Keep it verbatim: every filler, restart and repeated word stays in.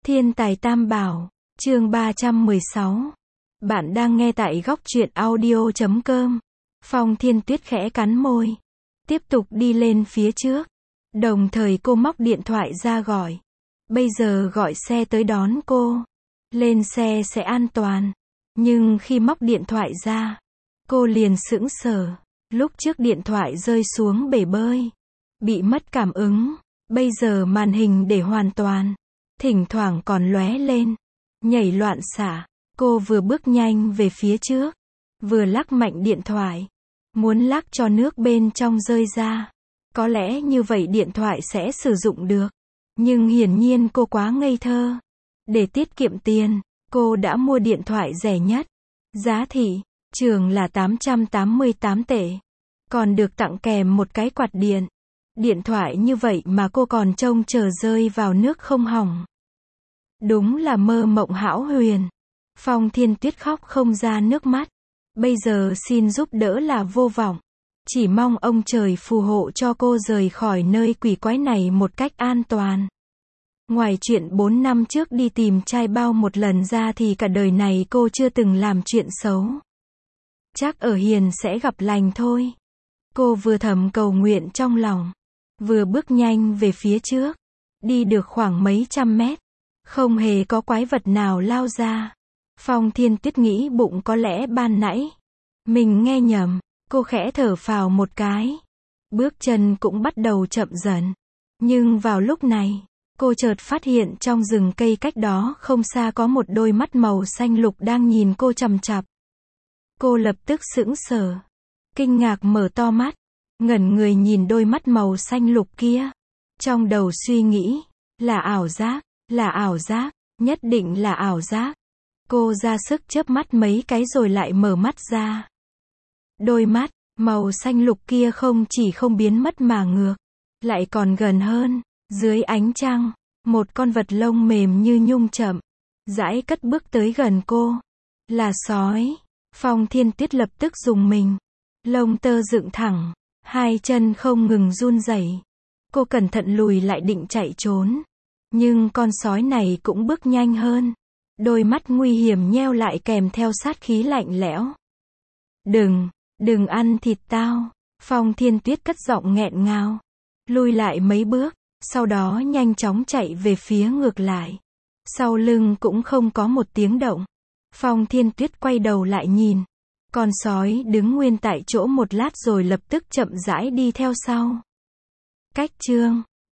Thiên tài tam bảo, chương ba trăm mười sáu. Bạn đang nghe tại góc truyện audio chấm com. Phong Thiên Tuyết khẽ cắn môi, tiếp tục đi lên phía trước. Đồng thời cô móc điện thoại ra gọi. Bây giờ gọi xe tới đón cô. Lên xe sẽ an toàn. Nhưng khi móc điện thoại ra, cô liền sững sờ. Lúc trước điện thoại rơi xuống bể bơi, bị mất cảm ứng. Bây giờ màn hình để hoàn toàn, thỉnh thoảng còn lóe lên, nhảy loạn xạ. Cô vừa bước nhanh về phía trước, vừa lắc mạnh điện thoại, muốn lắc cho nước bên trong rơi ra. Có lẽ như vậy điện thoại sẽ sử dụng được. Nhưng hiển nhiên cô quá ngây thơ. Để tiết kiệm tiền, cô đã mua điện thoại rẻ nhất. Giá thị trường là tám trăm tám mươi tám tệ. Còn được tặng kèm một cái quạt điện. Điện thoại như vậy mà cô còn trông chờ rơi vào nước không hỏng. Đúng là mơ mộng hão huyền. Phong Thiên Tuyết khóc không ra nước mắt. Bây giờ xin giúp đỡ là vô vọng. Chỉ mong ông trời phù hộ cho cô rời khỏi nơi quỷ quái này một cách an toàn. Ngoài chuyện bốn năm trước đi tìm trai bao một lần ra thì cả đời này cô chưa từng làm chuyện xấu. Chắc ở hiền sẽ gặp lành thôi. Cô vừa thầm cầu nguyện trong lòng, vừa bước nhanh về phía trước. Đi được khoảng mấy trăm mét, không hề có quái vật nào lao ra. Phong Thiên Tuyết nghĩ bụng có lẽ ban nãy mình nghe nhầm. Cô khẽ thở phào một cái. Bước chân cũng bắt đầu chậm dần. Nhưng vào lúc này, cô chợt phát hiện trong rừng cây cách đó không xa có một đôi mắt màu xanh lục đang nhìn cô chằm chằm. Cô lập tức sững sờ, kinh ngạc mở to mắt, ngẩn người nhìn đôi mắt màu xanh lục kia. Trong đầu suy nghĩ, là ảo giác, là ảo giác, nhất định là ảo giác. Cô ra sức chớp mắt mấy cái rồi lại mở mắt ra. Đôi mắt màu xanh lục kia không chỉ không biến mất mà ngược lại còn gần hơn. Dưới ánh trăng, một con vật lông mềm như nhung chậm rãi cất bước tới gần cô. Là sói. Phong Thiên Tuyết lập tức rùng mình, lông tơ dựng thẳng, hai chân không ngừng run rẩy. Cô cẩn thận lùi lại định chạy trốn, nhưng con sói này cũng bước nhanh hơn. Đôi mắt nguy hiểm nheo lại kèm theo sát khí lạnh lẽo. Đừng, đừng ăn thịt tao. Phong Thiên Tuyết cất giọng nghẹn ngào, lùi lại mấy bước, sau đó nhanh chóng chạy về phía ngược lại. Sau lưng cũng không có một tiếng động. Phong Thiên Tuyết quay đầu lại nhìn. Con sói đứng nguyên tại chỗ một lát rồi lập tức chậm rãi đi theo sau. Cách chương